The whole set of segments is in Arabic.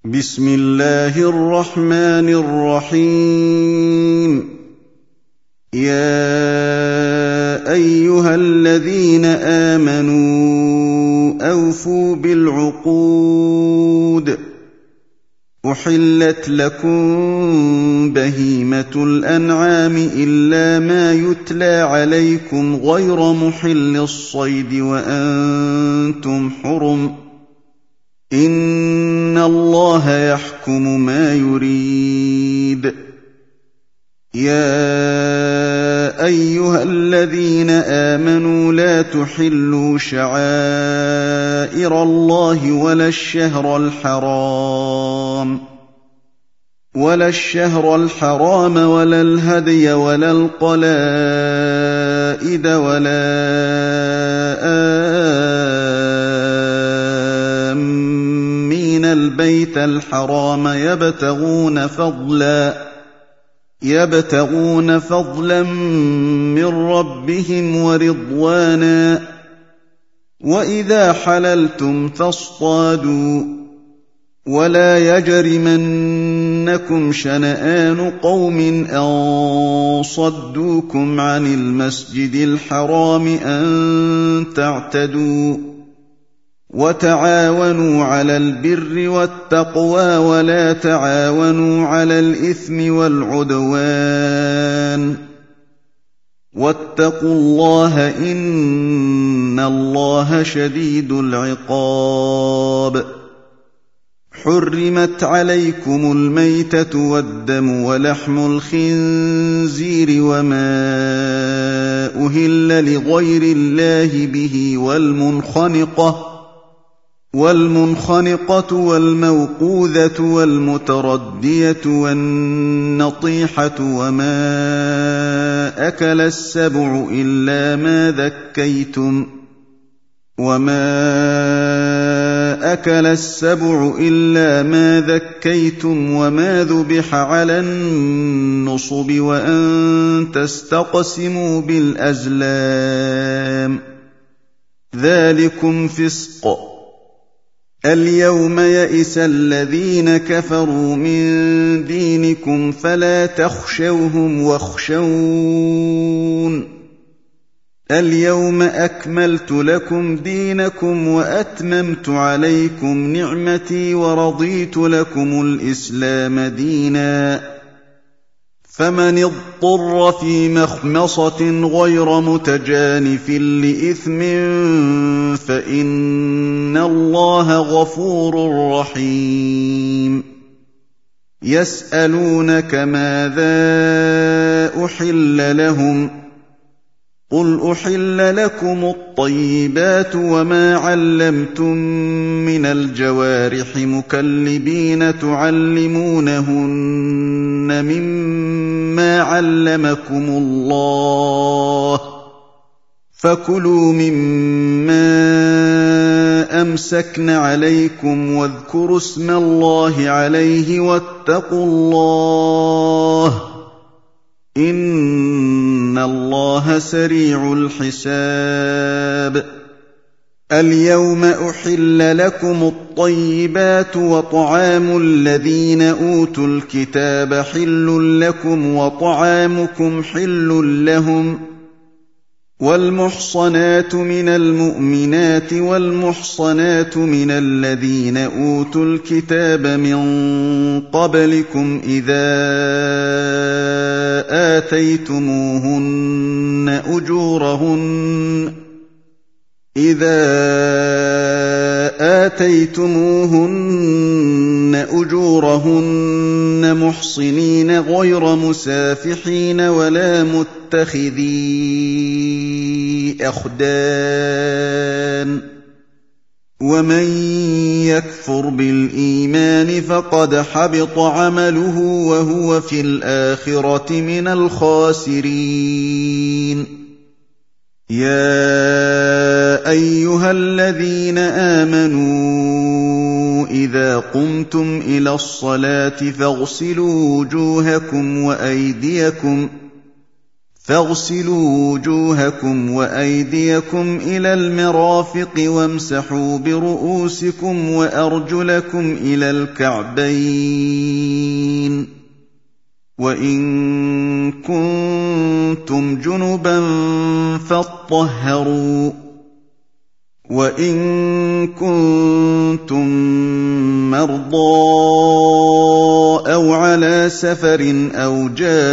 بسم الله الرحمن الرحيم. يا أيها الذين آمنوا أوفوا بالعقود. أحلت لكم بهيمة الأنعام إلا ما يتلى عليكم غير محل الصيد وأنتم حرم. إن الله يحكم ما يريد. يا أيها الذين آمنوا لا تحلوا شعائر الله ولا الشهر الحرام ولا الهدي ولا القلائد ولا آمين البيت الحرام يبتغون فضلا من ربهم ورضوانا. وإذا حللتم فاصطادوا. ولا يجرمنكم شنآن قوم أن صدوكم عن المسجد الحرام أن تعتدوا. وتعاونوا على البر والتقوى ولا تعاونوا على الإثم والعدوان. واتقوا الله إن الله شديد العقاب. حرمت عليكم الميتة والدم ولحم الخنزير وما أهل لغير الله به والمنخنقة والموقوذة والمتردية والنطيحة وما أكل السبع إلا ما ذكيتم وما ذبح على النصب وأن تستقسموا بالأزلام. ذلكم فسق. اليوم يئس الذين كفروا من دينكم فلا تخشوهم واخشون. اليوم أكملت لكم دينكم وأتممت عليكم نعمتي ورضيت لكم الإسلام دينا. فمن اضطر في مخمصة غير متجانف لإثم فإن الله غفور رحيم. يسألونك ماذا أحل لهم قل أحل لكم الطيبات وما علمتم من الجوارح مكلبين تعلمونهن مما علمكم الله فكلوا مما أمسكن عليكم واذكروا اسم الله عليه واتقوا الله إن الله سريع الحساب. اليوم أحل لكم الطيبات وطعام الذين أوتوا الكتاب حل لكم وطعامكم حل لهم. والمحصنات من المؤمنات والمحصنات من الذين أوتوا الكتاب من قبلكم إذا آتيتموهن أجورهن محصنين غير مسافحين ولا متخذي أخدان. ومن يكفر بالإيمان فقد حبط عمله وهو في الآخرة من الخاسرين. يا أيها الذين آمنوا إذا قمتم إلى الصلاة فاغسلوا وجوهكم وأيديكم إلى المرافق وامسحوا برؤوسكم وأرجلكم إلى الكعبين وإن كنتم جنبا فاطهروا وإن كنتم مرضى أو على سفر أو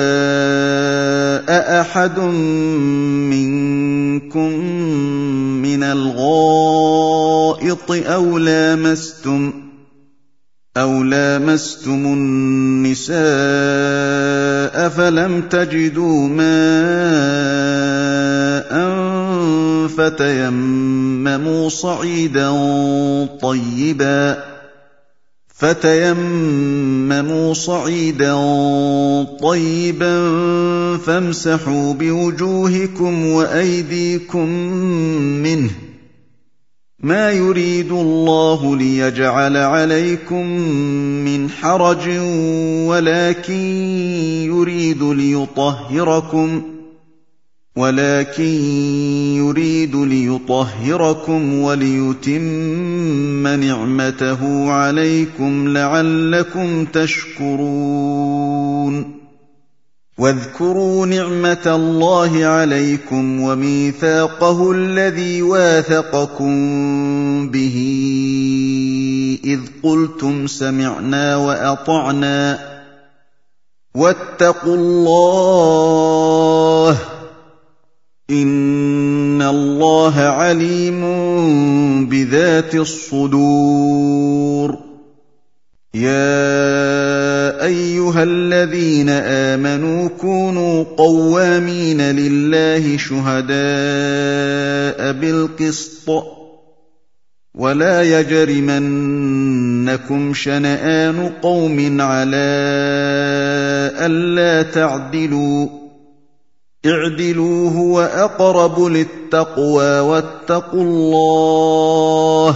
جاء أحد منكم من الغائط أو لامستم النساء فلم تجدوا ماء فتيمموا صعيدا طيبا فامسحوا بوجوهكم وأيديكم منه ما يريد الله ليجعل عليكم من حرج ولكن يريد ليطهركم وليتم نعمته عليكم لعلكم تشكرون واذكروا نعمة الله عليكم وميثاقه الذي واثقكم به إذ قلتم سمعنا وأطعنا واتقوا الله إن الله عليم بذات الصدور يا أيها الذين آمنوا كونوا قوامين لله شهداء بالقسط ولا يجرمنكم شنآن قوم على ألا تعدلوا اعدلوا هو أقرب للتقوى واتقوا الله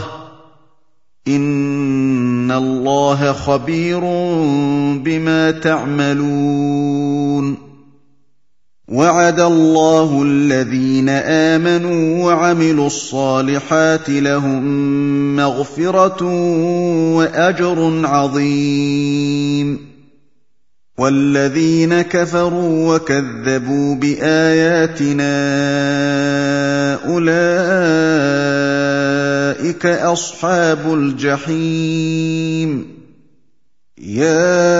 إن الله خبير بما تعملون وعد الله الذين آمنوا وعملوا الصالحات لهم مغفرة وأجر عظيم والذين كفروا وكذبوا بآياتنا أولئك أصحاب الجحيم يا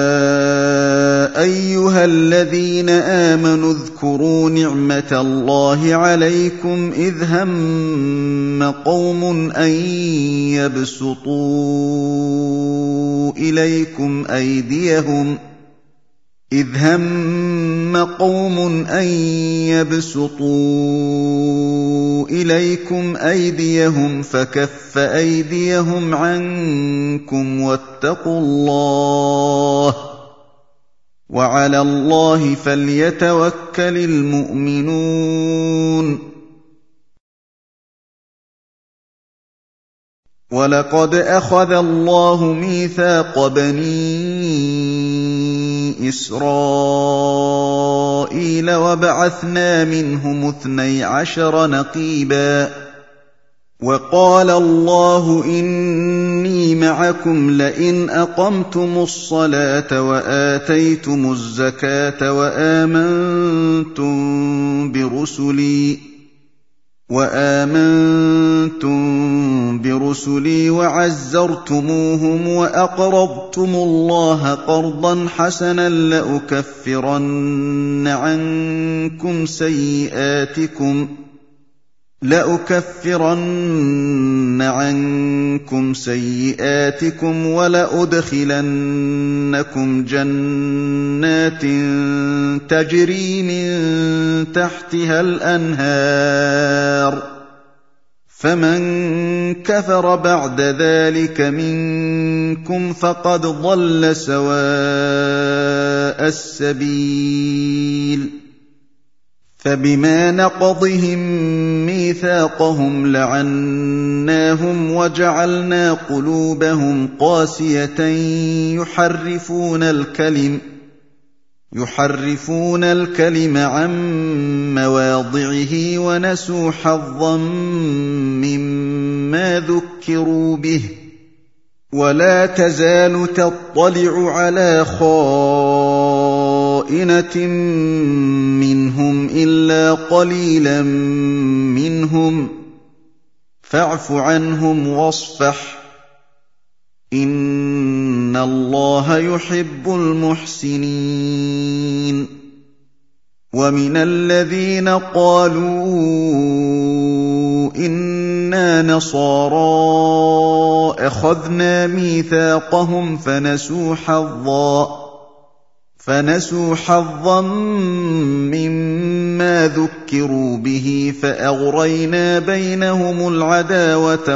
أيها الذين آمنوا اذكروا نعمة الله عليكم إذ هم قوم أن يبسطوا إليكم أيديهم فكف أيديهم عنكم واتقوا الله وعلى الله فليتوكل المؤمنون ولقد أخذ الله ميثاق بني إسرائيل وبعثنا منهم 12 نقيبا وقال الله إني معكم لئن أقمتم الصلاة وآتيتم الزكاة وآمنتم برسلي وعزرتموهم وأقرضتم الله قرضا حسنا لأكفرن عنكم سيئاتكم ولأدخلنكم جنات تجري من تحتها الأنهار فمن كفر بعد ذلك منكم فقد ضل سواء السبيل فبما نقضهم ميثاقهم لعناهم وجعلنا قلوبهم قاسية يحرفون الكلم عن مواضعه ونسوا حظا مما ذكروا به ولا تزال تطلع على خائنة منهم إلا قليلا منهم فاعف عنهم واصفح إن الله يحب المحسنين ومن الذين قالوا إنا نصارى أخذنا ميثاقهم فنسوا حظا مما ذكروا به فأغرينا بينهم العداوة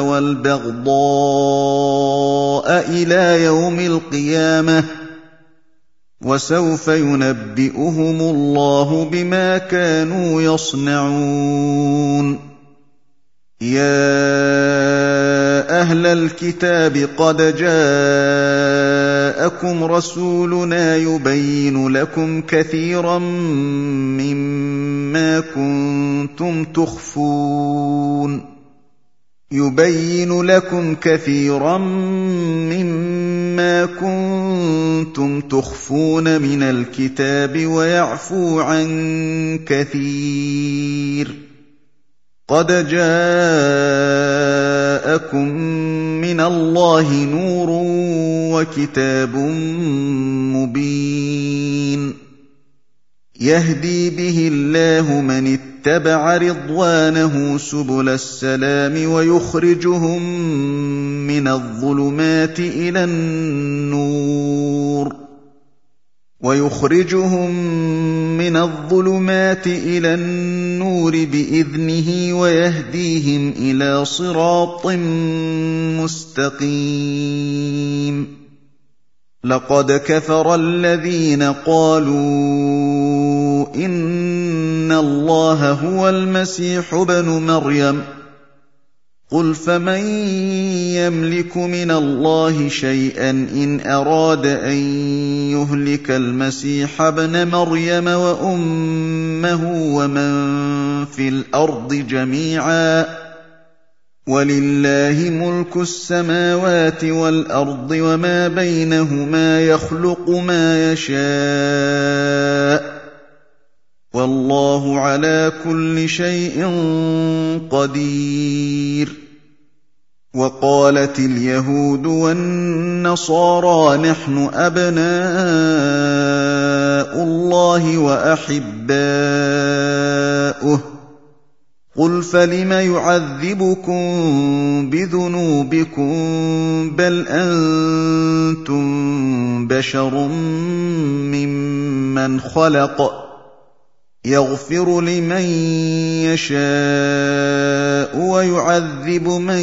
والبغضاء إلى يوم القيامة وسوف ينبئهم الله بما كانوا يصنعون يا أهل الكتاب قد جاءكم رسولنا يبين لكم كثيرا مما كنتم تخفون من الكتاب ويعفو عن كثير قد جاءكم من الله نور وكتاب مبين يهدي به الله من اتبع رضوانه سبل السلام ويخرجهم من الظلمات إلى النور بإذنه ويهديهم إلى صراط مستقيم لقد كفر الذين قالوا إن الله هو المسيح ابن مريم قل فمن يملك من الله شيئا إن أراد أن يهلك المسيح ابن مريم وأمه ومن في الأرض جميعا ولله ملك السماوات والأرض وما بينهما يخلق ما يشاء والله على كل شيء قدير وقالت اليهود والنصارى نحن أبناء الله وأحباؤه قل فلم يعذبكم بذنوبكم بل أنتم بشر ممن خلق يغفر لمن يشاء ويعذب من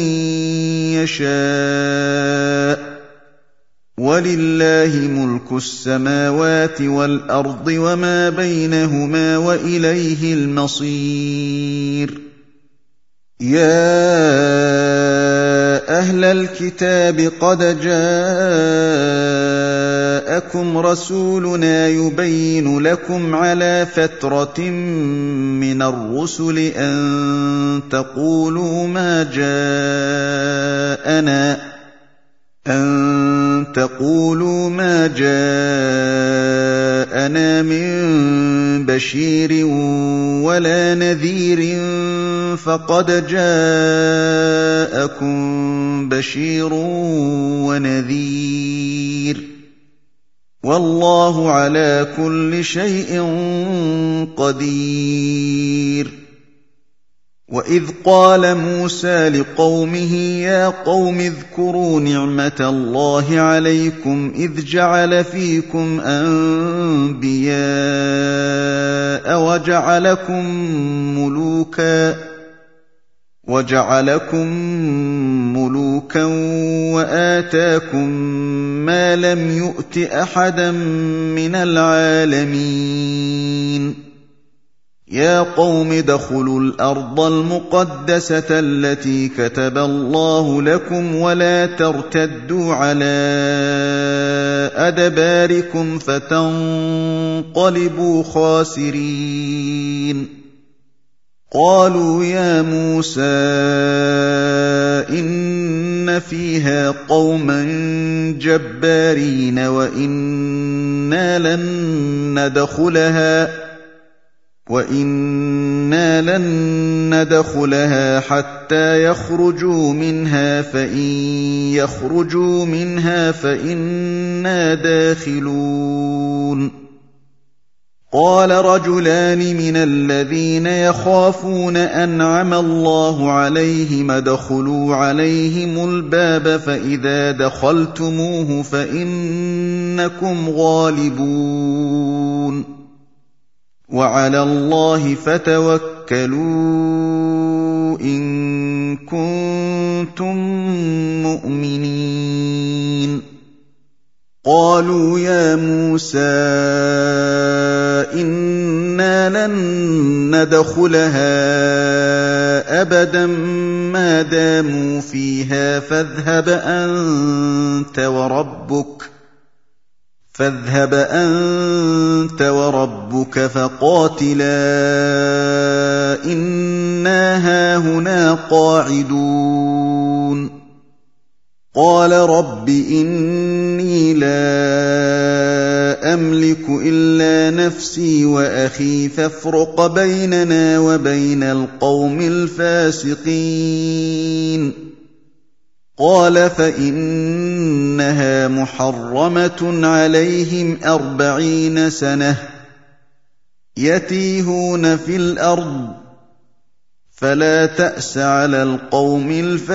يشاء ولله ملك السماوات والأرض وما بينهما وإليه المصير يا أهل الكتاب قد جاءكم رسولنا يبين لكم على فترة من الرسل أن تقولوا ما جاءنا من بشير ولا نذير فقد جاءكم بشير ونذير والله على كل شيء قدير وإذ قال موسى لقومه يا قوم اذكروا نعمة الله عليكم إذ جعل فيكم أنبياء وجعلكم ملوكا وآتاكم ما لم يؤت أحدا من العالمين يا قوم ادخلوا الأرض المقدسة التي كتب الله لكم ولا ترتدوا على أدباركم فتنقلبوا خاسرين قالوا يا موسى إن فيها قوما جبارين وإنا لن ندخلها حتى يخرجوا منها فإن يخرجوا منها فإنا داخلون قال رجلان من الذين يخافون أنعم الله عليهم ادخلوا عليهم الباب فإذا دخلتموه فإنكم غالبون وعلى الله فتوكلوا إن كنتم مؤمنين قالوا يا موسى إنا لن ندخلها أبدا ما داموا فيها فاذهب أنت وربك فقاتلا إنا هاهنا قاعدون قال رب إني لا أملك إلا نفسي وأخي فافرق بيننا وبين القوم الفاسقين قال فإنها محرمة عليهم 40 سنة يتيهون في الأرض فلا تأس على القوم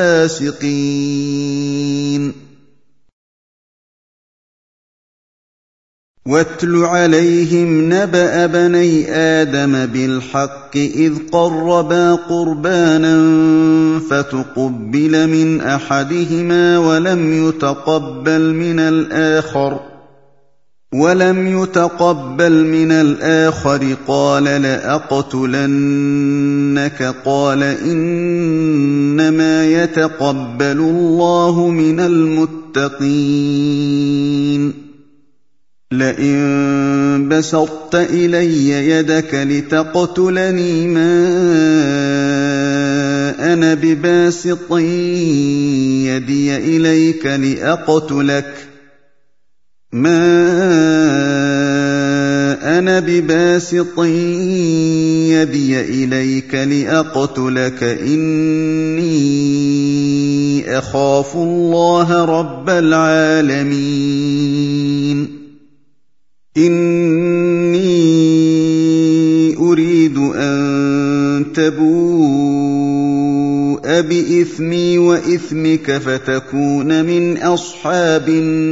الفاسقين واتل عليهم نبأ بني آدم بالحق إذ قربا قربانا فتقبل من أحدهما ولم يتقبل من الآخر قال لأقتلنك قال إنما يتقبل الله من المتقين لئن بسطت إلي يدك لتقتلني ما أنا بباسط يدي إليك لأقتلك إني أخاف الله رب العالمين إني أريد أن تبوء بإثمي وإثمك فتكون من أصحاب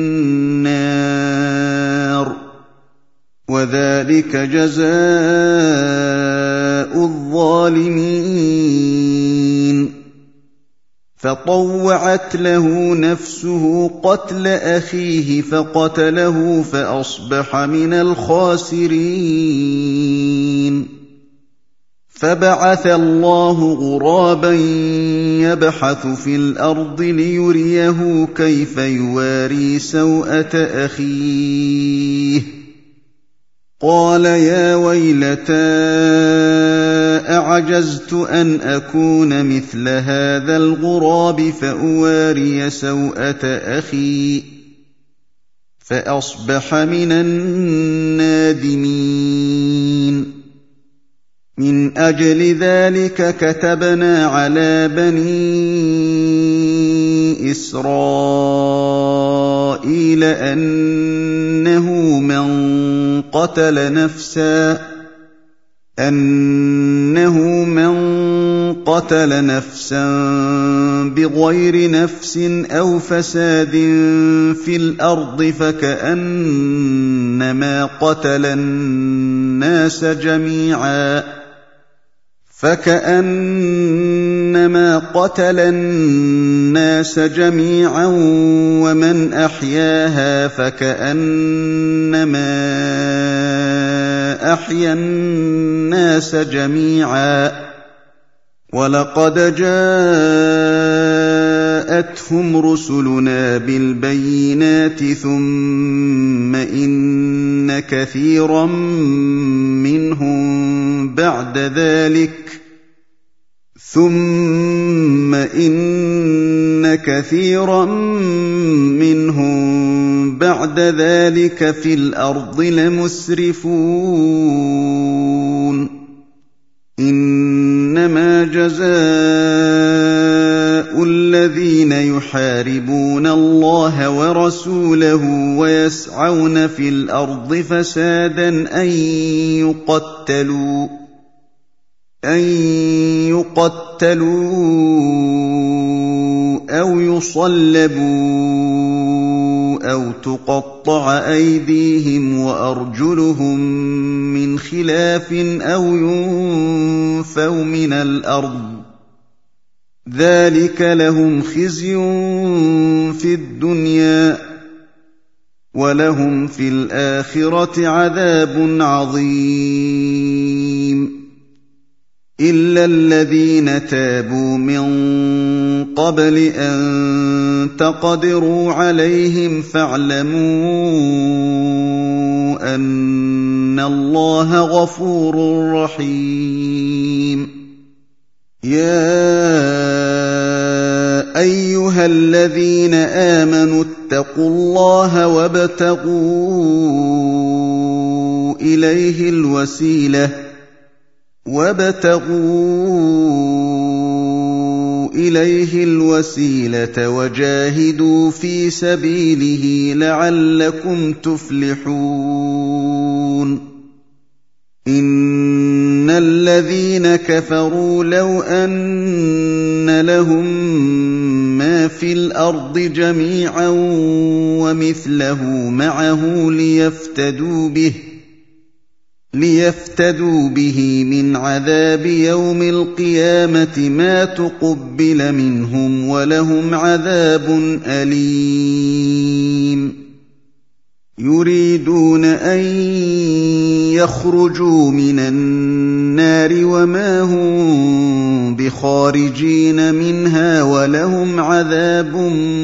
النار وذلك جزاء الظالمين فطوعت له نفسه قتل أخيه فقتله فأصبح من الخاسرين فبعث الله غرابا يبحث في الأرض ليريه كيف يواري سوءة أخيه قال يا ويلتى أعجزت أن أكون مثل هذا الغراب فأواري سوءة أخي فأصبح من النادمين من أجل ذلك كتبنا على بني إسرائيل أنه من قتل نفسا بغير نفس أو فساد في الأرض فكأنما قتل الناس جميعا فكأنما قتل الناس جميعا ومن أحياها فكأنما أحيا الناس جميعا ولقد جاءتهم رسلنا بالبينات ثم إن كثيرا منهم بعد ذلك في الأرض لمسرفون إنما جزاء الذين يحاربون الله ورسوله ويسعون في الأرض فسادا أن يقتلوا أو يصلبوا أو تقطع أيديهم وأرجلهم من خلاف أو ينفوا من الأرض ذلك لهم خزي في الدنيا ولهم في الآخرة عذاب عظيم إلا الذين تابوا من قبل أن تقدروا عليهم فاعلموا أن الله غفور رحيم يا أيها الذين آمنوا اتقوا الله وابتغوا إليه الوسيلة وجاهدوا في سبيله لعلكم تفلحون إن الذين كفروا لو أن لهم ما في الأرض جميعا ومثله معه ليفتدوا به من عذاب يوم القيامة ما تقبل منهم ولهم عذاب أليم يريدون أن يخرجوا من النار وما هم بخارجين منها ولهم عذاب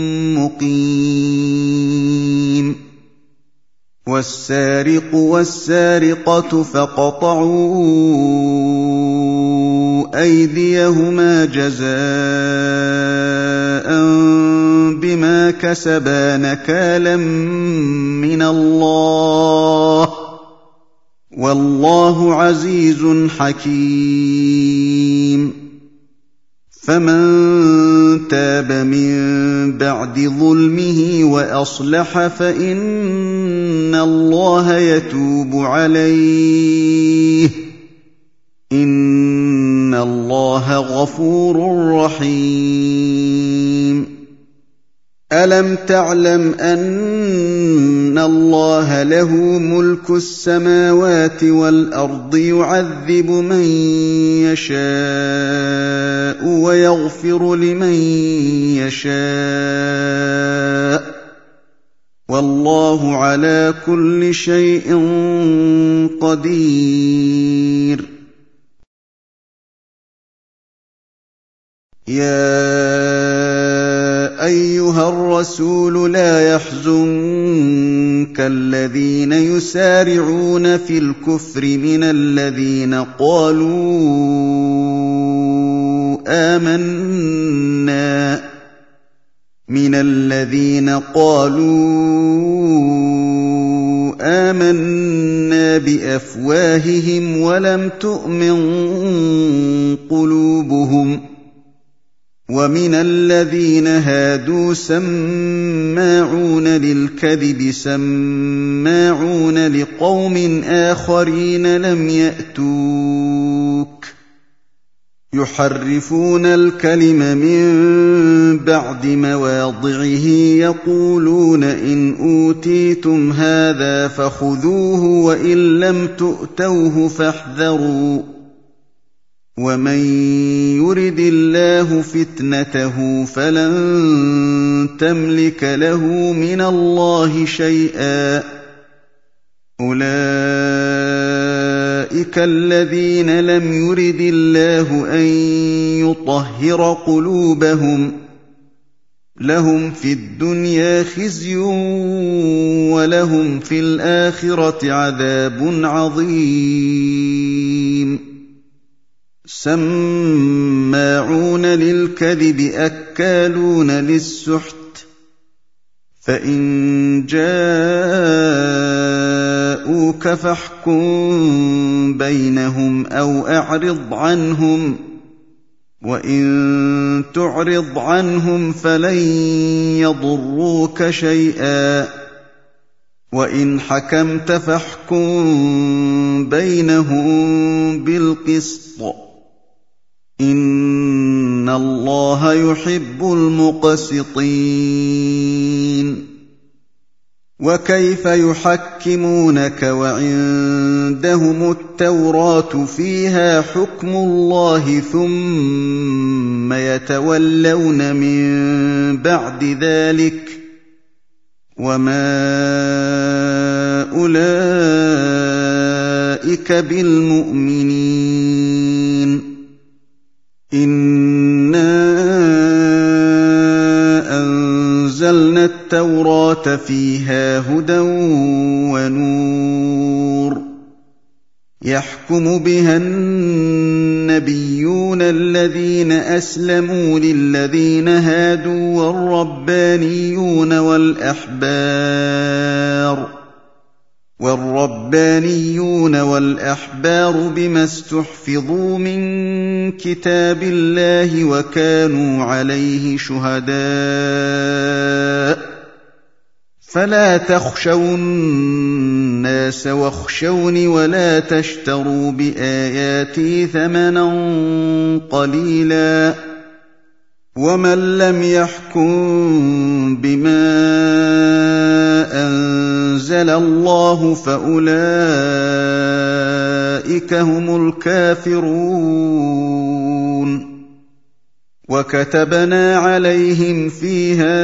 مقيم والسارق والسارقة فاقطعوا أيديهما جزاء بما كسبا نكالا من الله والله عزيز حكيم فمن تاب من بعد ظلمه وأصلح فإن الله يتوب عليه إن الله غفور رحيم ألم تعلم أن الله له ملك السماوات والأرض يعذب من يشاء ويغفر لمن يشاء والله على كل شيء قدير يا أيها الرسول لا يحزنك الذين يسارعون في الكفر من الذين قالوا آمنا بأفواههم ولم تؤمن قلوبهم ومن الذين هادوا سماعون للكذب سماعون لقوم آخرين لم يأتوك يحرفون الكلم من بعد مواضعه يقولون إن أوتيتم هذا فخذوه وإن لم تؤتوه فاحذروا ومن يرد الله فتنته فلن تملك له من الله شيئا أولئك الذين لم يرد الله أن يطهر قلوبهم لهم في الدنيا خزي ولهم في الآخرة عذاب عظيم سماعون للكذب أكالون للسحت فإن جاءوك فاحكم بينهم أو أعرض عنهم وإن تعرض عنهم فلن يضروك شيئا وإن حكمت فاحكم بينهم بالقسط إن الله يحب المقسطين وكيف يحكمونك وعندهم التوراة فيها حكم الله ثم يتولون من بعد ذلك وما أولئك بالمؤمنين إنا أنزلنا التوراة فيها هدى ونور يحكم بها النبيون الذين أسلموا للذين هادوا والربانيون والأحبار بما استحفظوا من كتاب الله وكانوا عليه شهداء فلا تخشوا الناس واخشوني ولا تشتروا بآياتي ثمنا قليلا ومن لم يحكم بما أنزل الله فأولئك هم الكافرون وكتبنا عليهم فيها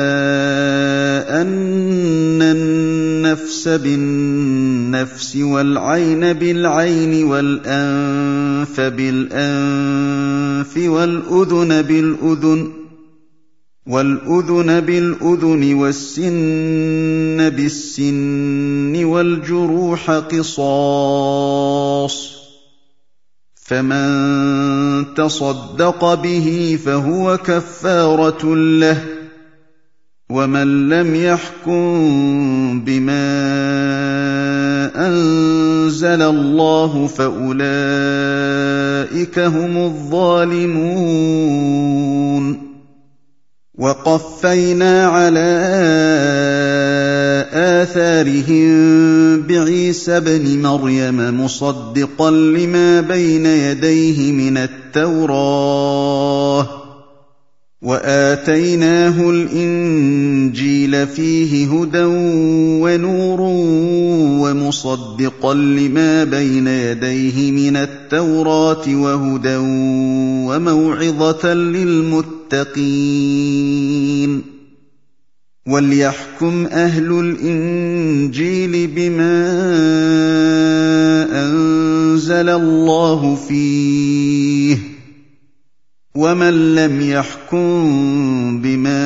أن النفس بالنفس والعين بالعين والأنف بالأنف والأذن بالأذن والسن بالسن والجروح قصاص فمن تصدق به فهو كفارة له ومن لم يحكم بما أنزل الله فأولئك هم الظالمون وقفينا على آثارهم بعيسى ابن مريم مصدقا لما بين يديه من التوراة وآتيناه الإنجيل فيه هدى ونور ومصدقا لما بين يديه من التوراة وهدى وموعظة للمتقين وليحكم أهل الإنجيل بما أنزل الله فيه ومن لم يحكم بما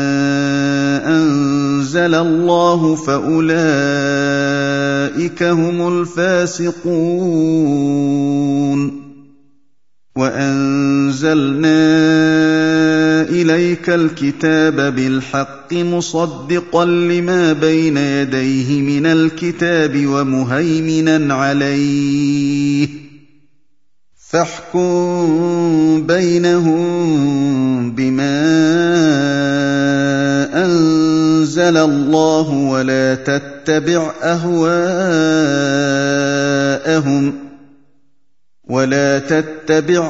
أنزل الله فأولئك هم الفاسقون وأنزلنا إليك الكتاب بالحق مصدقا لما بين يديه من الكتاب ومهيمنا عليه فاحكم بينهم بما أنزل الله ولا تتبع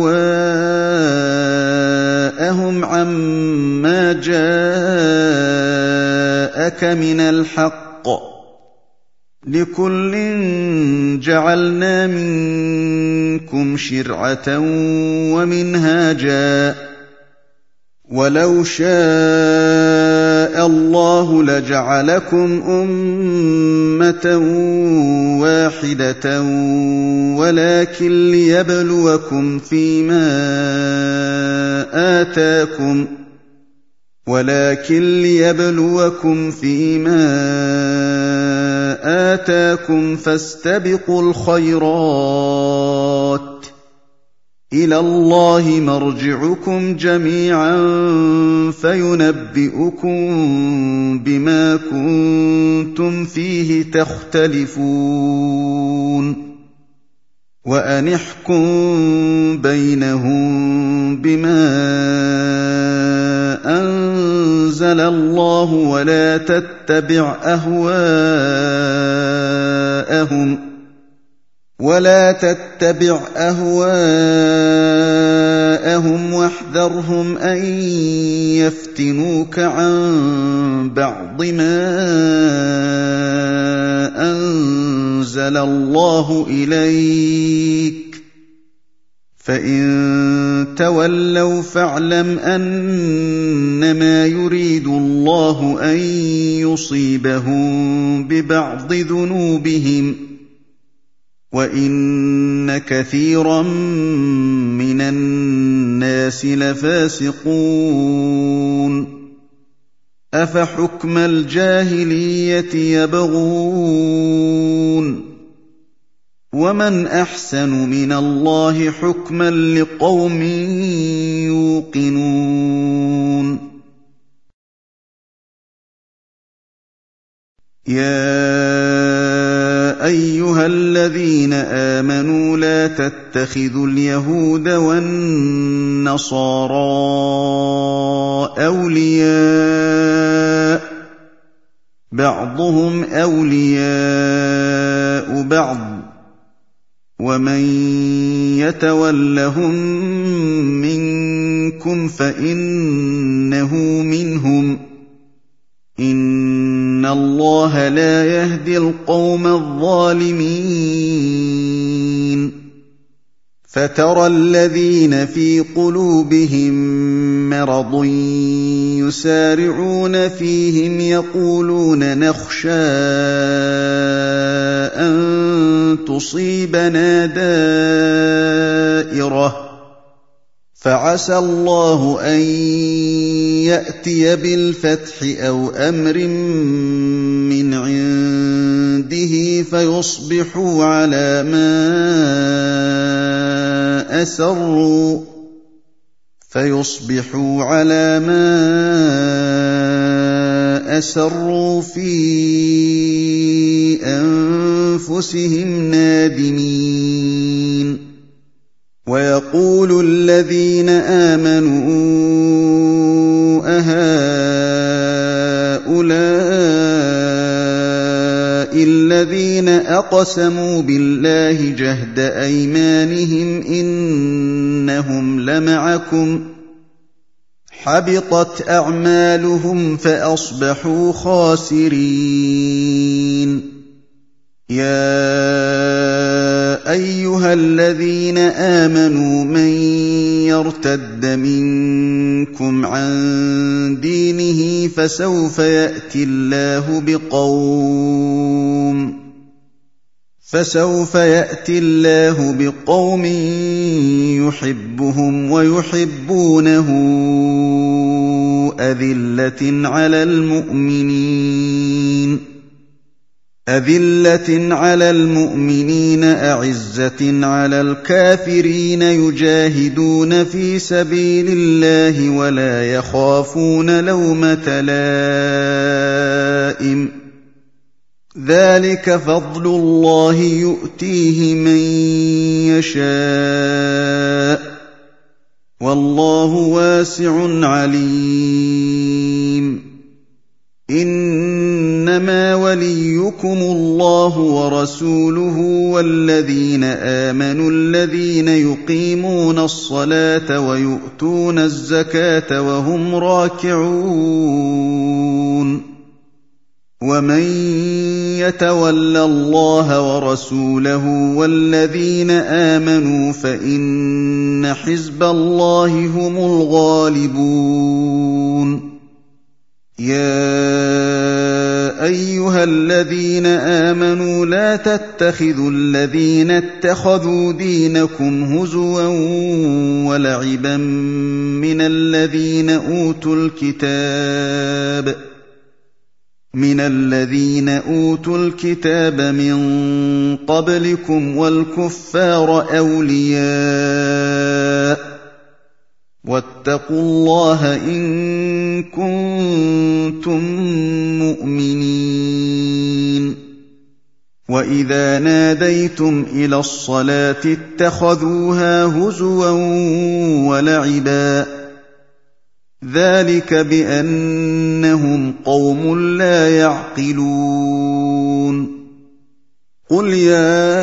أهواءهم عما جاءك من الحق لِكُلٍّ جَعَلْنَا مِنكُمْ شِرْعَةً وَمِنْهَاجًا ۚ وَلَوْ شَاءَ اللَّهُ لَجَعَلَكُمْ أُمَّةً وَاحِدَةً وَلَٰكِن لِّيَبْلُوَكُمْ فِيمَا آتَاكُمْ ۖ فَاسْتَبِقُوا الْخَيْرَاتِ ۚ إِلَى اللَّهِ مَرْجِعُكُمْ جَمِيعًا فَيُنَبِّئُكُم بِمَا كُنتُمْ فِيهِ تَخْتَلِفُونَ وَأَنِ احْكُم بَيْنَهُم بِمَا أَنزَلَ اللَّهُ وَلَا تَتَّبِعْ أَهْوَاءَهُمْ وَاحْذَرْهُمْ أَن يَفْتِنُوكَ عَن بَعْضِ مَا أَنزَلَ اللَّهُ إِلَيْكَ ۖ فَإِن تَوَلَّوْا فَاعْلَمْ أَنَّمَا يُرِيدُ اللَّهُ أَن يُصِيبَهُم بِبَعْضِ ذُنُوبِهِمْ ۗ وَإِنَّ كَثِيرًا مِّنَ النَّاسِ لَفَاسِقُونَ أَفَحُكْمَ الْجَاهِلِيَّةِ يَبْغُونَ وَمَنْ أَحْسَنُ مِنَ اللَّهِ حُكْمًا لِّقَوْمٍ يُوقِنُونَ يَا أَيُّهَا الَّذِينَ آمَنُوا لَا تَتَّخِذُوا الْيَهُودَ وَالنَّصَارَىٰ أَوْلِيَاءَ ۘ بَعْضُهُمْ أَوْلِيَاءُ بَعْضٍ ۚ وَمَن يَتَوَلَّهُم مِّنكُمْ فَإِنَّهُ مِنْهُمْ ۗ إِنَّ اللَّهَ لَا يَهْدِي الْقَوْمَ الظَّالِمِينَ فَتَرَى الَّذِينَ فِي قُلُوبِهِم مَّرَضٌ يُسَارِعُونَ فِيهِمْ يَقُولُونَ نَخْشَىٰ أَن تُصِيبَنَا دَائِرَةٌ ۚ فَعَسَى اللَّهُ أَن يَأْتِيَ بِالْفَتْحِ أَوْ أَمْرٍ مِّنْ عِندِهِ فَيُصْبِحُوا عَلَىٰ مَا أَسَرُّوا فِي أَنفُسِهِمْ نَادِمِينَ وَيَقُولُ الَّذِينَ آمَنُوا أَهَٰؤُلَاءِ الَّذِينَ أَقْسَمُوا بِاللَّهِ جَهْدَ أَيْمَانِهِمْ إِنَّهُمْ لَمَعَكُمْ ۚ حَبِطَتْ أَعْمَالُهُمْ فَأَصْبَحُوا خَاسِرِينَ يَا أَيُّهَا الَّذِينَ آمَنُوا مَن يَرْتَدَّ مِنكُمْ عَن دِينِهِ فَسَوْفَ يَأْتِي اللَّهُ بِقَوْمٍ يُحِبُّهُمْ وَيُحِبُّونَهُ أَذِلَّةٍ عَلَى الْمُؤْمِنِينَ أَعِزَّةٍ عَلَى الْكَافِرِينَ يُجَاهِدُونَ فِي سَبِيلِ اللَّهِ وَلَا يَخَافُونَ لَوْمَةَ لَائِمٍ ۚ ذَٰلِكَ فَضْلُ اللَّهِ يُؤْتِيهِ مَن يَشَاءُ ۚ وَاللَّهُ وَاسِعٌ عَلِيمٌ إِنَّمَا وَلِيُّكُمُ اللَّهُ وَرَسُولُهُ وَالَّذِينَ آمَنُوا الَّذِينَ يُقِيمُونَ الصَّلَاةَ وَيُؤْتُونَ الزَّكَاةَ وَهُمْ رَاكِعُونَ وَمَن يتول الله ورسوله والذين آمنوا فإن حزب الله هم الغالبون. يا أيها الذين آمنوا لا تتخذوا الذين اتخذوا دينكم هزوا ولعبا من الذين أوتوا الكتاب من قبلكم والكفار أولياء واتقوا الله إن كنتم مؤمنين. وإذا ناديتم إلى الصلاة اتخذوها هزوا ولعبا ذلك بأنهم قوم لا يعقلون. قل يا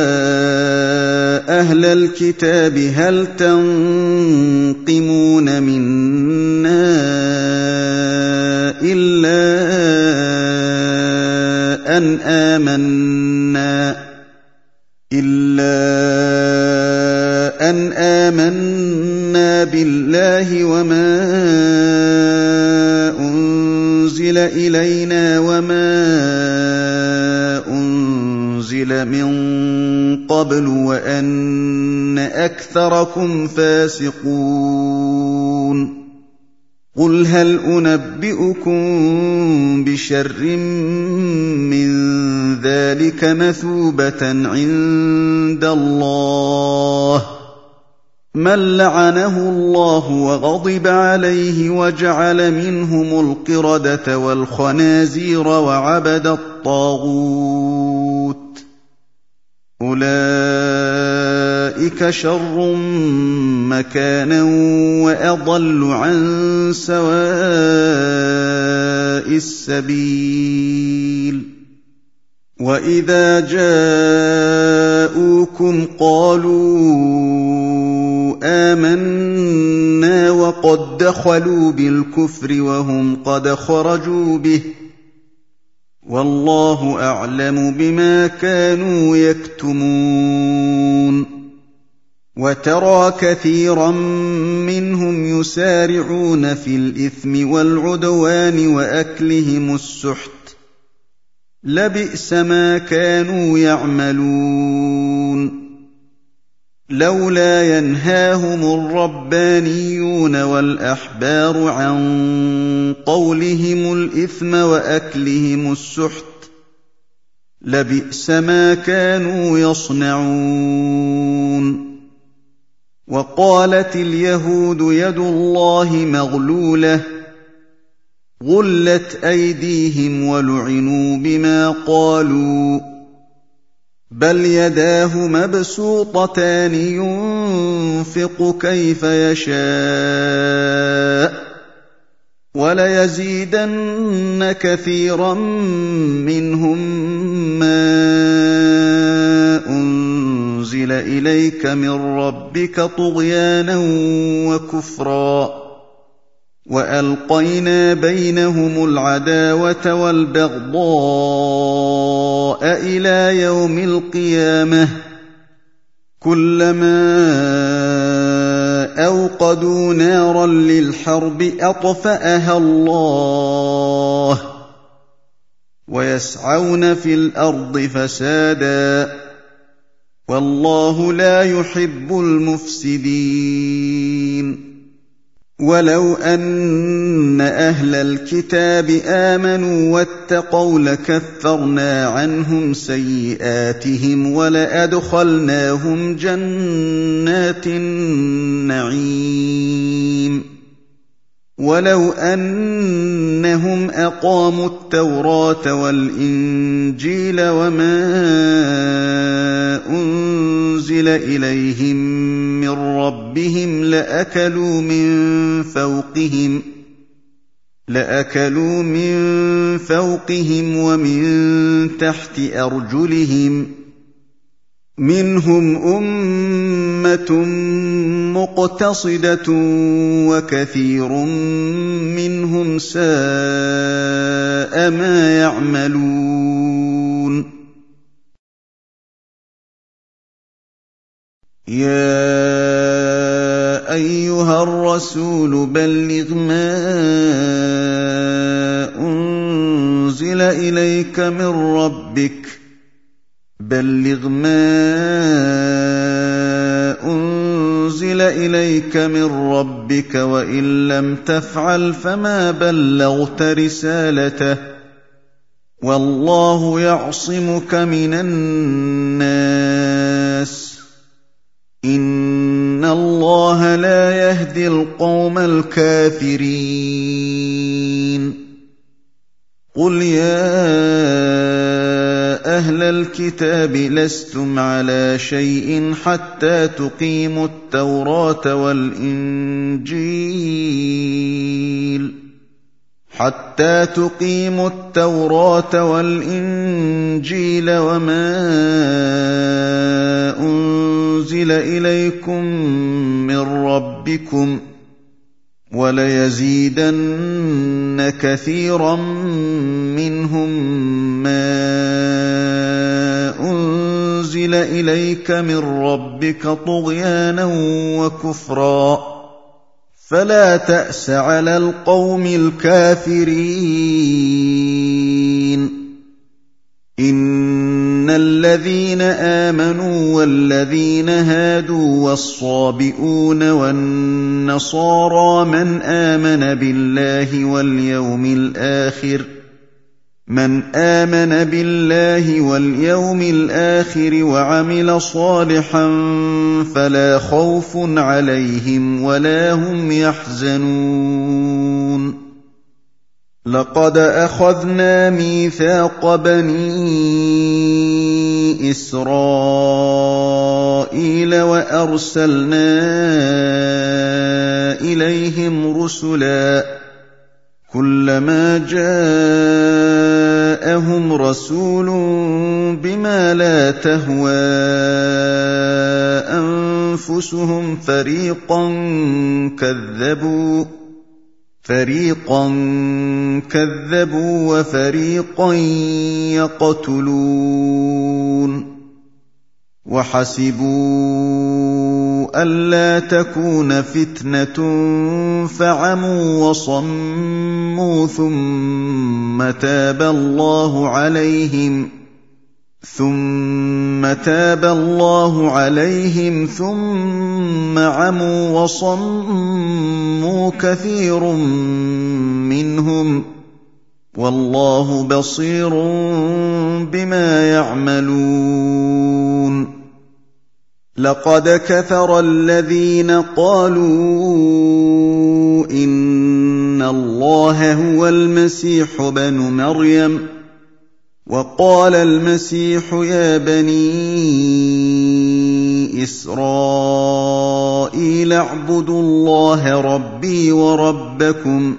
أهل الكتاب هل تنقمون منا إلا أن آمنا بالله وما أنزل إلينا وما أنزل من قبل وأن أكثركم فاسقون. قل هل أنبئكم بشر من ذلك مثوبة عند الله من لعنه الله وغضب عليه وجعل منهم القردة والخنازير وعبد الطاغوت أولئك شر مكانا وأضل عن سواء السبيل. وإذا جاءوكم قالوا آمنا وقد دخلوا بالكفر وهم قد خرجوا به والله أعلم بما كانوا يكتمون. وترى كثيرا منهم يسارعون في الإثم والعدوان وأكلهم السحت لبئس ما كانوا يعملون. لولا ينهاهم الربانيون والأحبار عن قولهم الإثم وأكلهم السحت لبئس ما كانوا يصنعون. وقالت اليهود يد الله مغلولة غلت أيديهم ولعنوا بما قالوا بل يداه مبسوطتان ينفق كيف يشاء وليزيدن كثيرا منهم ما أنزل إليك من ربك طغيانا وكفرا وألقينا بينهم العداوة والبغضاء إلى يوم القيامة كلما أوقدوا نارا للحرب أطفأها الله ويسعون في الأرض فسادا والله لا يحب المفسدين. ولو أن أهل الكتاب آمنوا واتقوا لكفرنا عنهم سيئاتهم ولأدخلناهم جنات النعيم. ولو أنهم أقاموا التوراة والإنجيل وما أنزل إليهم من ربهم لأكلوا من فوقهم ومن تحت أرجلهم منهم أمة مقتصدة وكثير منهم ساء ما يعملون. أيها الرسول بلغ ما أنزل إليك من ربك وإن لم تفعل فما بلغت رسالته والله يعصمك من الناس إن الله لا يهدي القوم الكافرين قل يا أهل الكتاب لستم على شيء حتى تقيموا التوراة والإنجيل وما أنزل إليكم من ربكم وليزيدن كثيرا منهم ما أنزل إليك من ربك طغيانا وكفرا فلا تأس على القوم الكافرين إن الذين آمنوا والذين هادوا والصابئون والنصارى من آمن بالله واليوم الآخر وعمل صالحا فلا خوف عليهم ولا هم يحزنون لقد أخذنا ميثاق بني إسرائيل وأرسلنا إليهم رسلا كلما جاءهم رسول بما لا تهوى أنفسهم فريقا كذبوا وفريقا يقتلون وحسبوا ألا تكون فتنة فعموا وصموا ثم تاب الله عليهم ثم عموا وصموا كثير منهم والله بصير بما يعملون لقد كفر الذين قالوا إن الله هو المسيح ابن مريم وقال المسيح يا بني إسرائيل اعبدوا الله ربي وربكم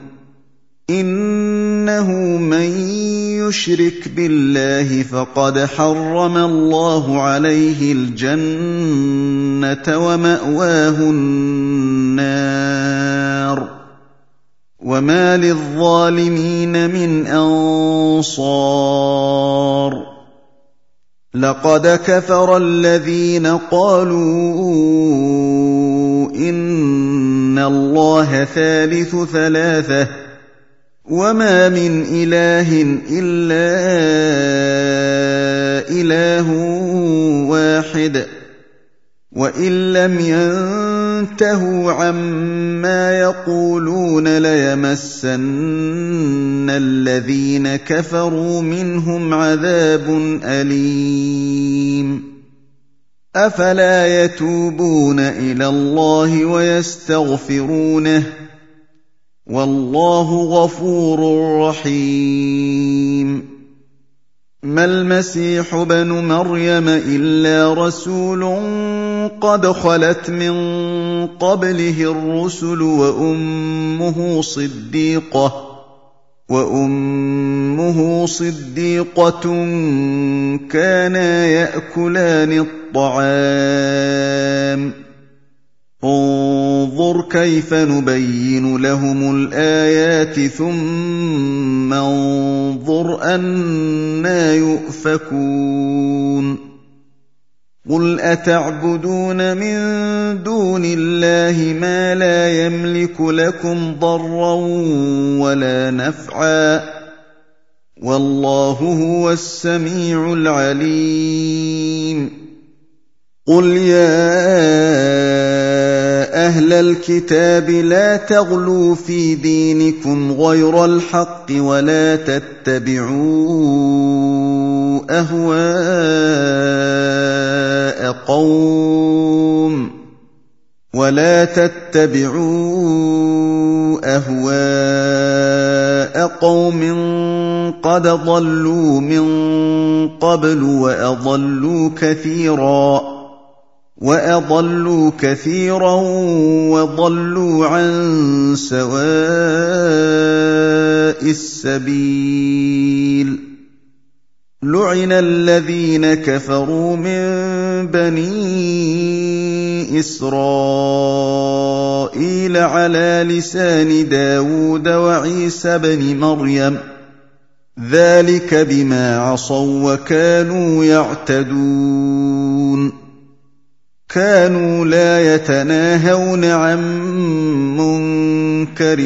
إنه من يشرك بالله فقد حرم الله عليه الجنة ومأواه النار وما للظالمين من أنصار لقد كفر الذين قالوا إن الله ثالث ثلاثة وما من إله إلا إله واحد وإن لم ينتهوا عما يقولون ليمسن الذين كفروا منهم عذاب أليم أفلا يتوبون إلى الله ويستغفرونه والله غفور رحيم ما المسيح ابن مريم إلا رسول قد خلت من قبله الرسل وأمه صديقة كانا يأكلان الطعام انظر كيف نبين لهم الآيات ثم انظر أنى يؤفكون قُلْ أَتَعْبُدُونَ مِن دُونِ اللَّهِ مَا لَا يَمْلِكُ لَكُمْ ضَرًّا وَلَا نَفْعًا ۚ وَاللَّهُ هُوَ السَّمِيعُ الْعَلِيمُ قُلْ يَا أَهْلَ الْكِتَابِ لَا تَغْلُوا فِي دِينِكُمْ غَيْرَ الْحَقِّ وَلَا تَتَّبِعُوا أَهْوَاءَ قَوْمٍ قَدْ ضَلُّوا مِن قَبْلُ وَأَضَلُّوا كَثِيرًا وَضَلُّوا عَن سَوَاءِ السَّبِيلِ لُعِنَ الَّذِينَ كَفَرُوا مِن بَنِي إِسْرَائِيلَ عَلَىٰ لِسَانِ دَاوُودَ وَعِيسَى ابْنِ مَرْيَمَ ۚ ذَٰلِكَ بِمَا عَصَوا وَّكَانُوا يَعْتَدُونَ كَانُوا لَا يَتَنَاهَوْنَ عَن مُّنكَرٍ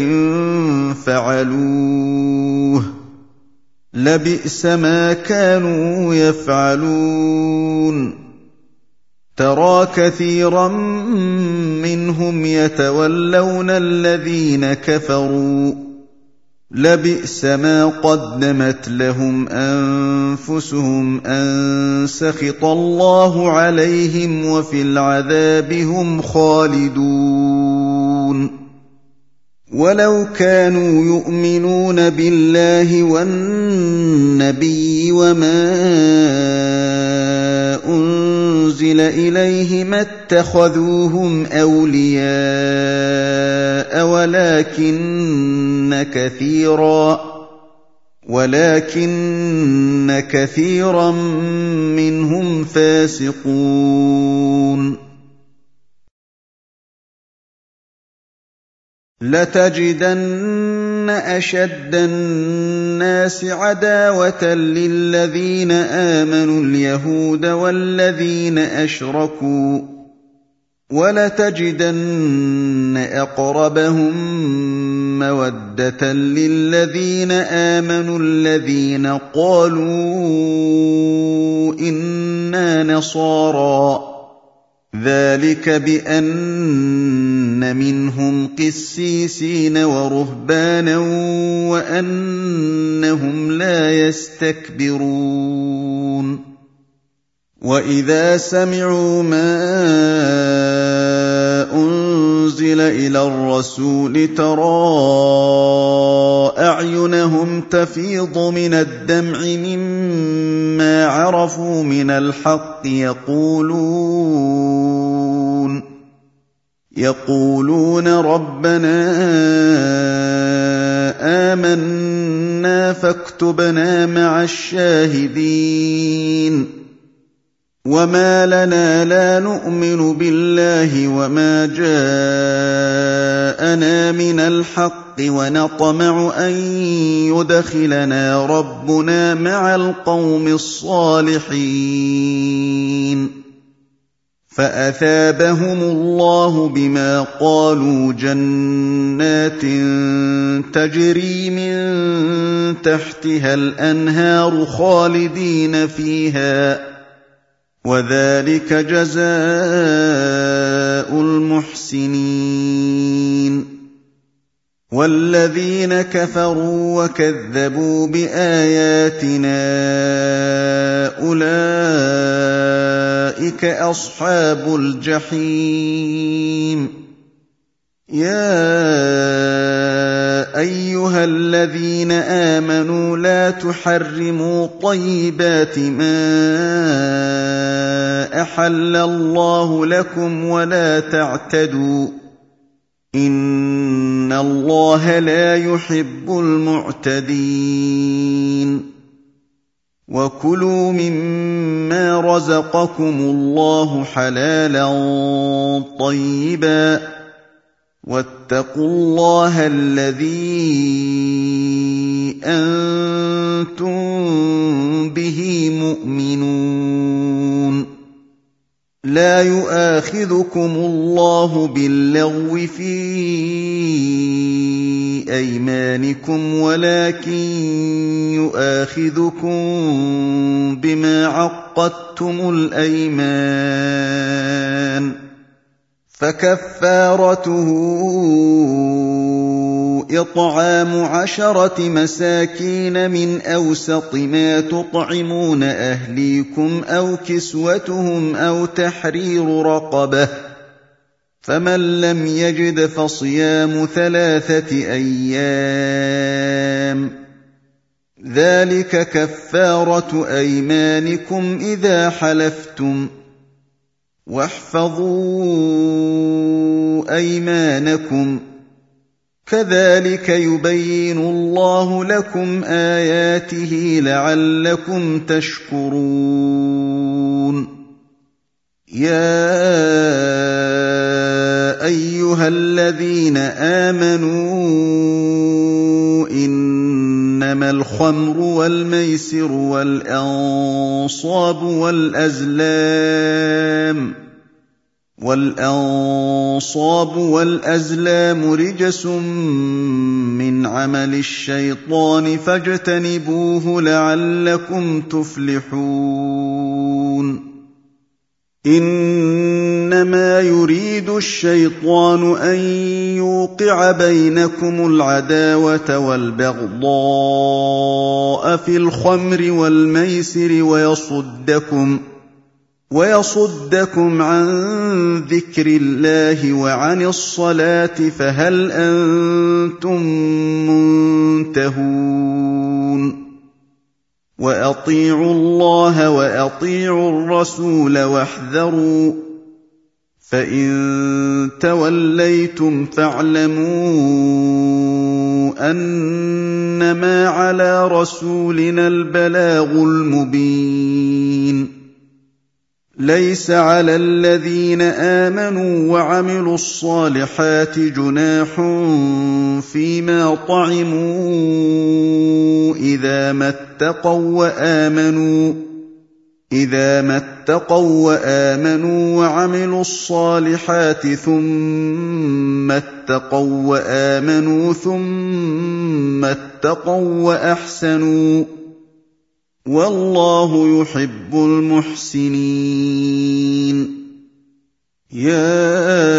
فَعَلُوهُ ۚ لَبِئْسَ مَا كَانُوا يَفْعَلُونَ تَرَىٰ كَثِيرًا مِّنْهُمْ يَتَوَلَّوْنَ الَّذِينَ كَفَرُوا ۚ لَبِئْسَ مَا قَدَّمَتْ لَهُمْ أَنفُسُهُمْ أَن سَخِطَ اللَّهُ عَلَيْهِمْ وَفِي الْعَذَابِ هُمْ خَالِدُونَ وَلَوْ كَانُوا يُؤْمِنُونَ بِاللَّهِ وَالنَّبِيِّ وَمَا أُنزِلَ إِلَيْهِ مَا اتَّخَذُوهُمْ أَوْلِيَاءَ وَلَٰكِنَّ كَثِيرًا مِّنْهُمْ فَاسِقُونَ لَتَجِدَنَّ أَشَدَّ النَّاسِ عَدَاوَةً لِّلَّذِينَ آمَنُوا الْيَهُودَ وَالَّذِينَ أَشْرَكُوا ۖ وَلَتَجِدَنَّ أَقْرَبَهُم مَّوَدَّةً لِّلَّذِينَ آمَنُوا الَّذِينَ قَالُوا إِنَّا نَصَارَىٰ ۚ ذَٰلِكَ بِأَنَّ مِنْهُمْ قِسِّيسِينَ وَرُهْبَانًا وَأَنَّهُمْ لَا يَسْتَكْبِرُونَ وَإِذَا سَمِعُوا مَا أُنزِلَ إِلَى الرَّسُولِ تَرَىٰ أَعْيُنَهُمْ تَفِيضُ مِنَ الدَّمْعِ مِمَّا عَرَفُوا مِنَ الْحَقِّ يَقُولُونَ رَبَّنَا آمَنَّا فَاكْتُبْنَا مَعَ الشَّاهِدِينَ وَمَا لَنَا لَا نُؤْمِنُ بِاللَّهِ وَمَا جَاءَنَا مِنَ الْحَقِّ وَنَطْمَعُ أَن يُدْخِلَنَا رَبُّنَا مَعَ الْقَوْمِ الصَّالِحِينَ فَأَثَابَهُمُ اللَّهُ بِمَا قَالُوا جَنَّاتٍ تَجْرِي مِن تَحْتِهَا الْأَنْهَارُ خَالِدِينَ فِيهَا ۚ وَذَٰلِكَ جَزَاءُ الْمُحْسِنِينَ وَالَّذِينَ كَفَرُوا وَكَذَّبُوا بِآيَاتِنَا أُولَٰئِكَ أَصْحَابُ الْجَحِيمِ يَا أَيُّهَا الَّذِينَ آمَنُوا لَا تُحَرِّمُوا طَيِّبَاتِ مَا أَحَلَّ اللَّهُ لَكُمْ وَلَا تَعْتَدُوا ۚ إِنَّ اللَّهَ لَا يُحِبُّ الْمُعْتَدِينَ وَكُلُوا مِمَّا رَزَقَكُمُ اللَّهُ حَلَالًا طَيِّبًا ۚ وَاتَّقُوا اللَّهَ الَّذِي أَنتُم بِهِ مُؤْمِنُونَ لا يؤاخذكم الله باللغو في أيمانكم ولكن يؤاخذكم بما عقدتم الأيمان فكفارته إطعام 10 مساكين من أوسط ما تطعمون أهليكم أو كسوتهم أو تحرير رقبة فمن لم يجد فصيام 3 أيام ذلك كفارة أيمانكم إذا حلفتم واحفظوا أيمانكم كذلك يبين الله لكم آياته لعلكم تشكرون يا أيها الذين آمنوا إنما الخمر والميسر والأنصاب والأزلام رجس من عمل الشيطان فاجتنبوه لعلكم تفلحون إنما يريد الشيطان أن يوقع بينكم العداوة والبغضاء في الخمر والميسر ويصدكم عن ذكر الله وعن الصلاة فهل أنتم منتهون وأطيعوا الله وأطيعوا الرسول واحذروا فإن توليتم فاعلموا أنما على رسولنا البلاغ المبين ليس على الذين آمنوا وعملوا الصالحات جناح فيما طعموا إذا ما اتقوا وآمنوا وعملوا الصالحات ثم اتقوا وآمنوا ثم اتقوا وأحسنوا والله يحب المحسنين يا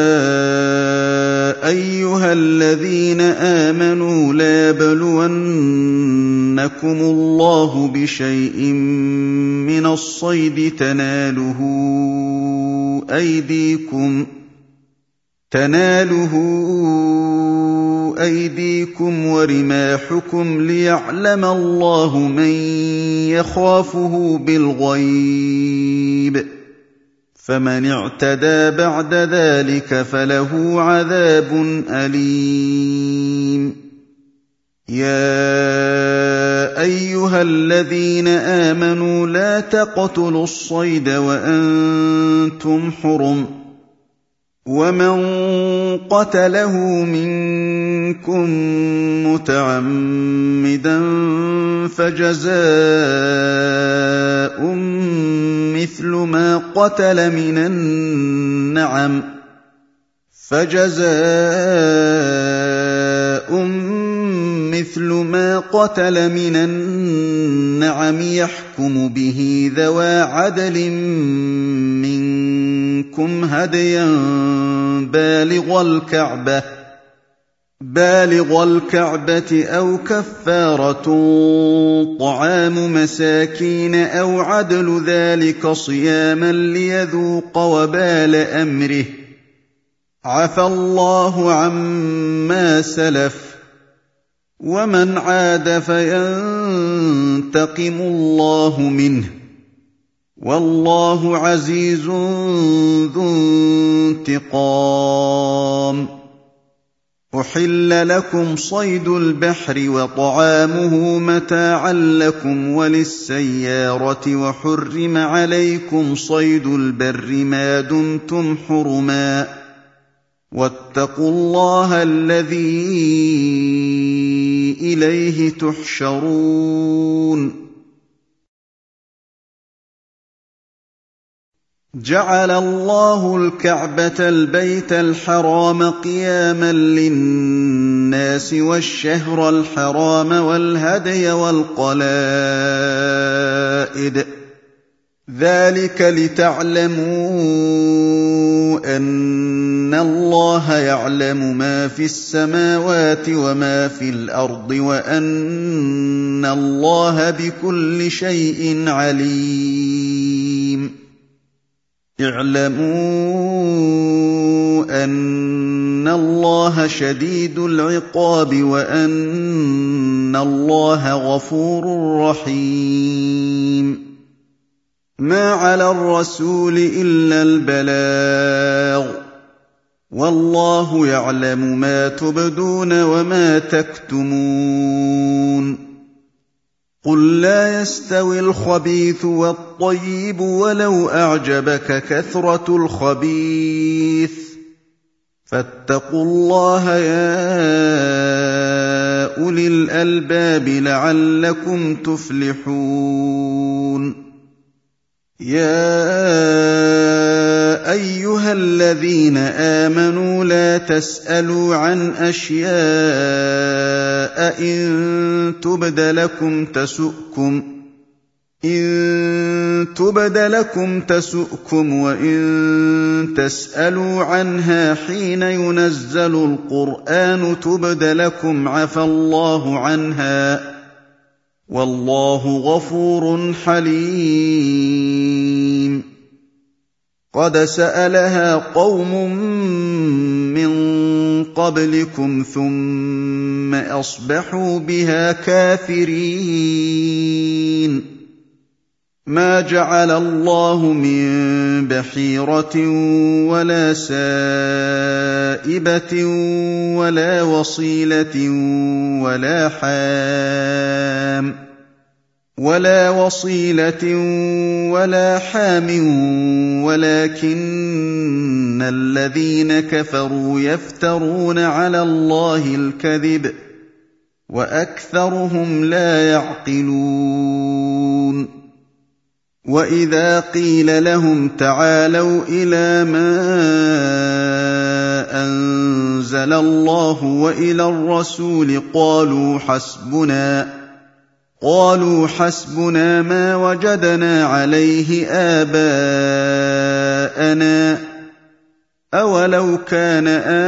أيها الذين آمنوا لا يبلونكم الله بشيء من الصيد تناله أيديكم ورماحكم ليعلم الله من يخافه بالغيب فمن اعتدى بعد ذلك فله عذاب أليم يا أيها الذين آمنوا لا تقتلوا الصيد وأنتم حرم ومن قتله منكم متعمدا فجزاء مثل ما قتل من النعم يحكم به ذوى عدل منكم هديا بالغ الكعبة أو كفارة طعام مساكين أو عدل ذلك صياما ليذوق وبال أمره عفى الله عما سلف ومن عاد فينتقم الله منه والله عزيز ذو انتقام أحل لكم صيد البحر وطعامه متاعا لكم وللسيارة وحرم عليكم صيد البر ما دمتم حرما واتقوا الله الذي إليه تحشرون جعل الله الكعبة البيت الحرام قياما للناس والشهر الحرام والهدي والقلائد ذلك لتعلموا أن الله يعلم ما في السماوات وما في الأرض وأن الله بكل شيء عليم اعلموا أن الله شديد العقاب وأن الله غفور رحيم ما على الرسول إلا البلاغ والله يعلم ما تبدون وما تكتمون قل لا يستوي الخبيث والطيب ولو أعجبك كثرة الخبيث فاتقوا الله يا أولي الألباب لعلكم تفلحون يا أيها الذين آمنوا لا تسألوا عن أشياء إن تبد لكم تسؤكم وإن تسألوا عنها حين ينزل القرآن تبد لكم عفى الله عنها والله غفور حليم قد سألها قوم من قبلكم ثم أصبحوا بها كافرين ما جعل الله من بحيرة ولا سائبة ولا وصيلة ولا حام ولكن الذين كفروا يفترون على الله الكذب وأكثرهم لا يعقلون وإذا قيل لهم تعالوا إلى ما أنزل الله وإلى الرسول قالوا حسبنا ما وجدنا عليه آباءنا أولو كان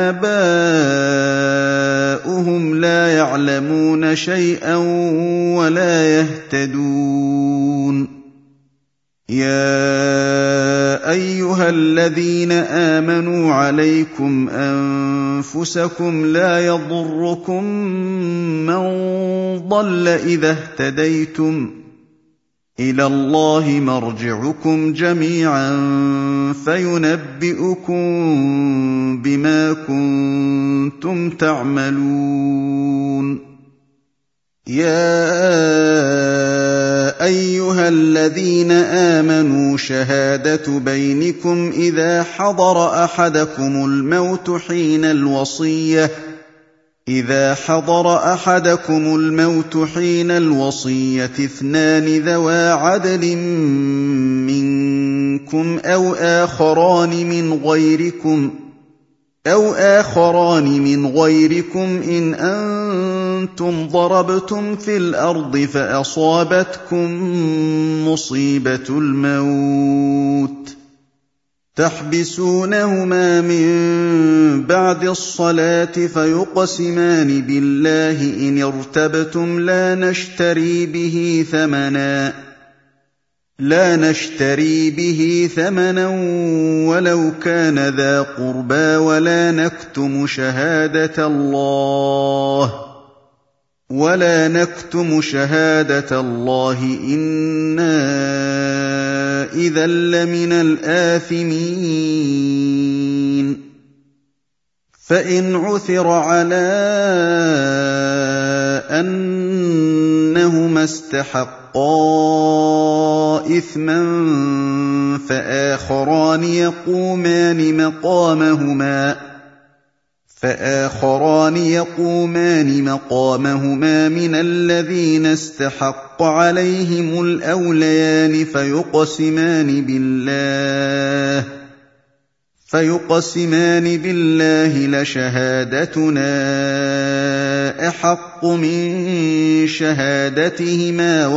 آباؤهم لا يعلمون شيئا ولا يهتدون يا أيها الذين آمنوا عليكم أنفسكم لا يضركم من ضل إذا اهتديتم إلى الله مرجعكم جميعا فينبئكم بما كنتم تعملون يا أيها الذين آمنوا شهادة بينكم إذا حضر أحدكم الموت حين الوصية اثنان ذوى عدل منكم أو آخران من غيركم إن أنتم ضربتم في الأرض فأصابتكم مصيبة الموت تحبسونهما من بعد الصلاة فيقسمان بالله إن ارتبتم لا نشتري به ثمنا ولو كان ذا قربى ولا نكتم شهادة الله إنا إذا لمن الآثمين فإن عثر على أنهما استحقا إثما فآخران فآخران يقومان مقامهما من الذين استحق عليهم الأوليان فيقسمان بالله لشهادتنا أحق من شهادتهما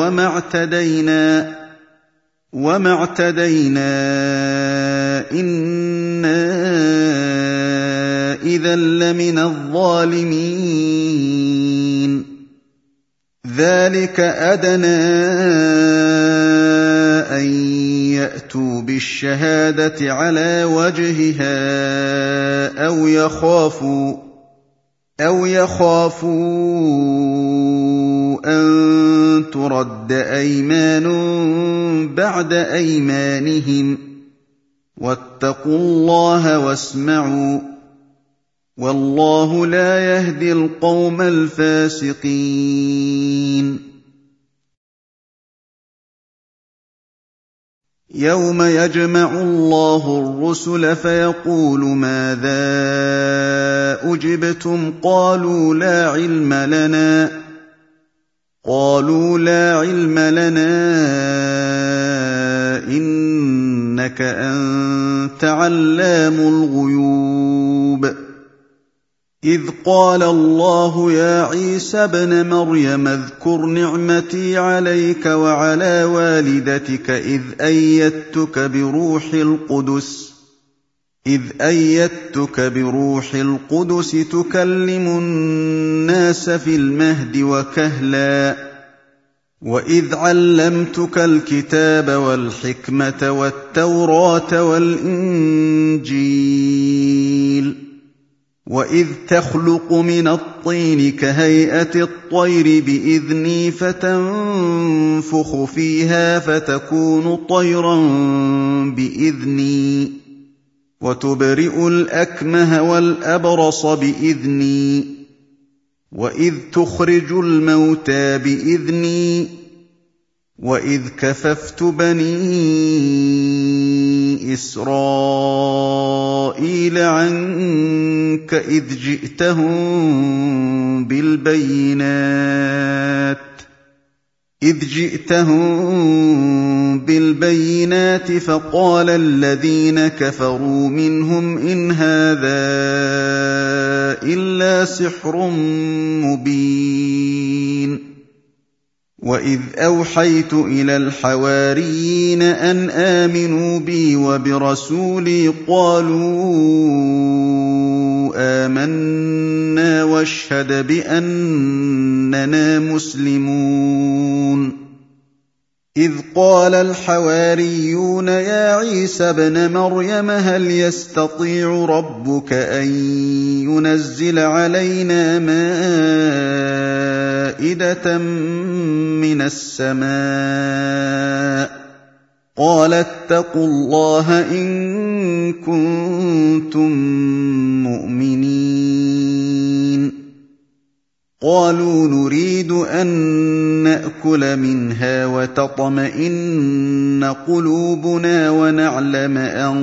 وما اعتدينا إنا إذا لمن الظالمين ذلك أدنى أن يأتوا بالشهادة على وجهها أو يخافوا أن ترد أيمان بعد أيمانهم واتقوا الله واسمعوا والله لا يهدي القوم الفاسقين يوم يجمع الله الرسل فيقول ماذا أجبتم قالوا لا علم لنا إنك أنت علام الغيوب إذ قال الله يا عيسى ابن مريم اذكر نعمتي عليك وعلى والدتك إذ أيدتك بروح القدس تكلم الناس في المهد وكهلا وإذ علمتك الكتاب والحكمة والتوراة والإنجيل وإذ تخلق من الطين كهيئة الطير بإذني فتنفخ فيها فتكون طيرا بإذني وتبرئ الأكمه والأبرص بإذني وإذ تخرج الموتى بإذني وإذ كففت بني إسرائيل عنك إذ جئتهم بالبينات فقال الذين كفروا منهم إن هذا إلا سحر مبين وإذ أوحيت إلى الحواريين أن آمنوا بي وبرسولي قالوا آمنا واشهد بأننا مسلمون إذ قال الحواريون يا عيسى ابن مريم هل يستطيع ربك أن ينزل علينا مائدة من السماء قال اتقوا الله إن كنتم مؤمنين قالوا نريد أن نأكل منها وتطمئن قلوبنا ونعلم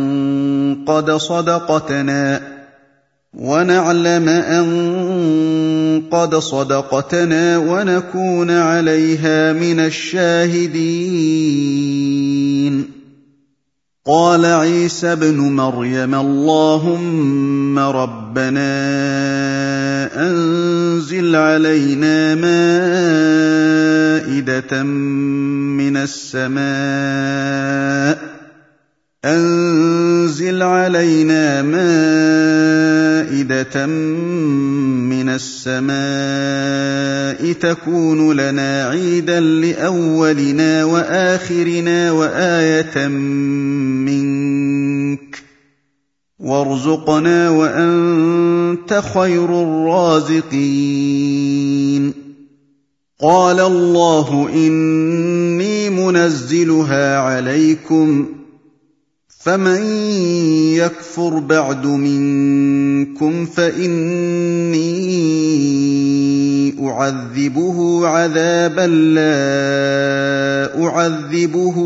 أن قد صدقتنا ونكون عليها من الشاهدين قال عيسى ابن مريم اللهم ربنا أنزل علينا مائدة من السماء تكون لنا عيدا لأولنا وآخرنا وآية منك وارزقنا وأنت خير الرازقين قال الله إني منزلها عليكم فمن يكفر بعد منكم فإني أعذبه عذابا لا أعذبه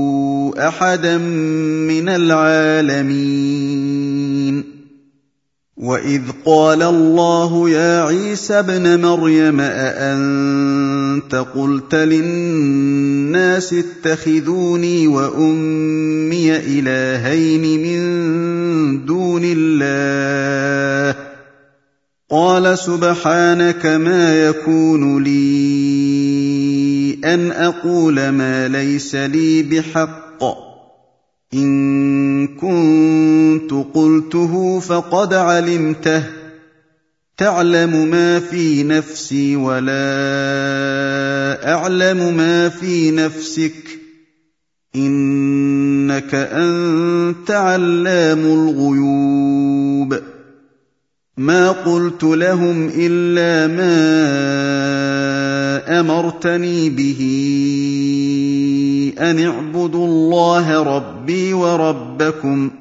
أحدا من العالمين وَإِذْ قَالَ اللَّهُ يَا عِيسَى ابْنَ مَرْيَمَ أَأَنتَ قُلْتَ لِلنَّاسِ اتَّخِذُونِي وَأُمِّيَ إِلَٰهَيْنِ مِن دُونِ اللَّهِ ۖ قَالَ سُبْحَانَكَ مَا يَكُونُ لِي أَنْ أَقُولَ مَا لَيْسَ لِي بِحَقٍّ ۚ إِن كُنتُ قُلْتُهُ فَقَدْ عَلِمْتَهُ ۚ تَعْلَمُ مَا فِي نَفْسِي وَلَا أَعْلَمُ مَا فِي نَفْسِكَ ۚ إِنَّكَ أَنتَ عَلَّامُ الْغُيُوبِ مَا قُلْتُ لَهُمْ إِلَّا مَا أَمَرْتَنِي بِهِ أَنِ اعْبُدُوا اللَّهَ رَبِّي وَرَبَّكُمْ ۚ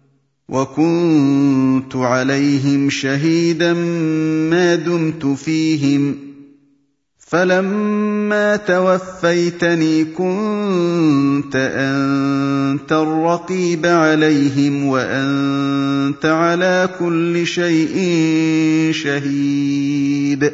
وَكُنتُ عَلَيْهِمْ شَهِيدًا مَا دُمْتُ فِيهِمْ ۖ فَلَمَّا تَوَفَّيْتَنِي كُنتَ أَنتَ الرَّقِيبَ عَلَيْهِمْ وَأَنتَ عَلَىٰ كُلِّ شَيْءٍ شَهِيدٌ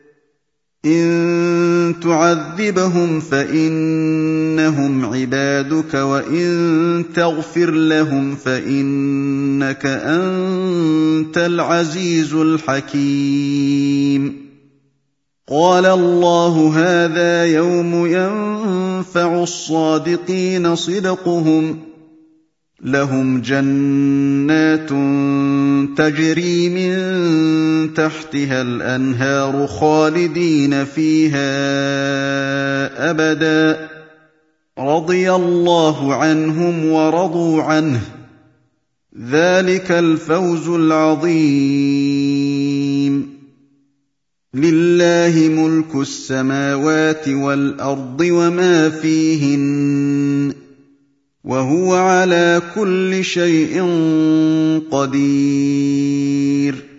إِن تُعَذِّبْهُمْ فَإِنَّهُمْ عِبَادُكَ وَإِن تَغْفِرْ لَهُمْ فَإِنَّكَ أَنتَ الْعَزِيزُ الْحَكِيمُ قَالَ اللَّهُ هَٰذَا يَوْمُ يَنفَعُ الصَّادِقِينَ صِدْقُهُمْ ۚ لَهُمْ جَنَّاتٌ تَجْرِي مِن تَحْتِهَا الْأَنْهَارُ خَالِدِينَ فِيهَا أَبَدًا ۖ رَّضِيَ اللَّهُ عَنْهُمْ وَرَضُوا عَنْهُ ۚ ذَٰلِكَ الْفَوْزُ الْعَظِيمُ لِلَّهِ مُلْكُ السَّمَاوَاتِ وَالْأَرْضِ وَمَا فِيهِنَّ ۚ وَهُوَ عَلَىٰ كُلِّ شَيْءٍ قَدِيرٌ